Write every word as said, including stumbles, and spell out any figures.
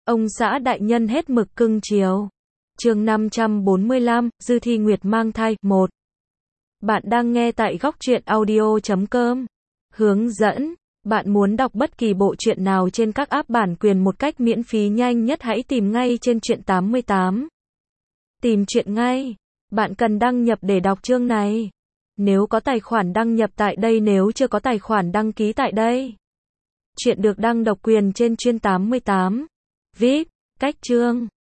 Ông xã đại nhân hết mực cưng chiều. Chương năm trăm bốn mươi lăm, Dư Thi Nguyệt mang thai, một. Bạn đang nghe tại góc truyện audio chấm com. Hướng dẫn. Bạn muốn đọc bất kỳ bộ truyện nào trên các app bản quyền một cách miễn phí nhanh nhất, hãy tìm ngay trên truyện tám mươi tám. Tìm truyện ngay. Bạn cần đăng nhập để đọc chương này. Nếu có tài khoản đăng nhập tại đây, nếu chưa có tài khoản đăng ký tại đây. Truyện được đăng độc quyền trên Truyện tám mươi tám. vê i pê, cách chương.